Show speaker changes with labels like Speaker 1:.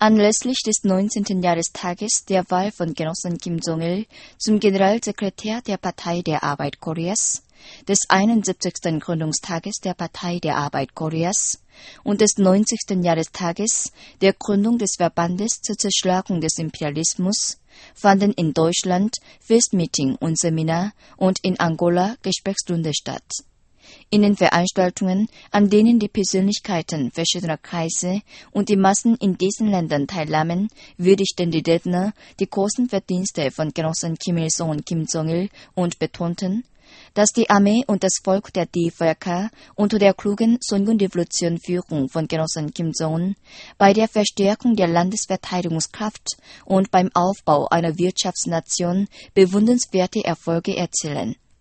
Speaker 1: Anlässlich des 19. Jahrestages der Wahl von Genossen Kim Jong-il zum Generalsekretär der Partei der Arbeit Koreas, des 71. Gründungstages der Partei der Arbeit Koreas und des 90. Jahrestages der Gründung des Verbandes zur Zerschlagung des Imperialismus fanden in Deutschland Festmeeting und Seminar und in Angola Gesprächsrunde statt. In den Veranstaltungen, an denen die Persönlichkeiten verschiedener Kreise und die Massen in diesen Ländern teilnahmen, würdigten die Redner die großen Verdienste von Genossen Kim Il-sung und Kim Jong-il und betonten, dass die Armee und das Volk der DVK unter der klugen Songun-Revolution-Führung von Genossen Kim Jong-un bei der Verstärkung der Landesverteidigungskraft und beim Aufbau einer Wirtschaftsnation bewundernswerte Erfolge erzielen.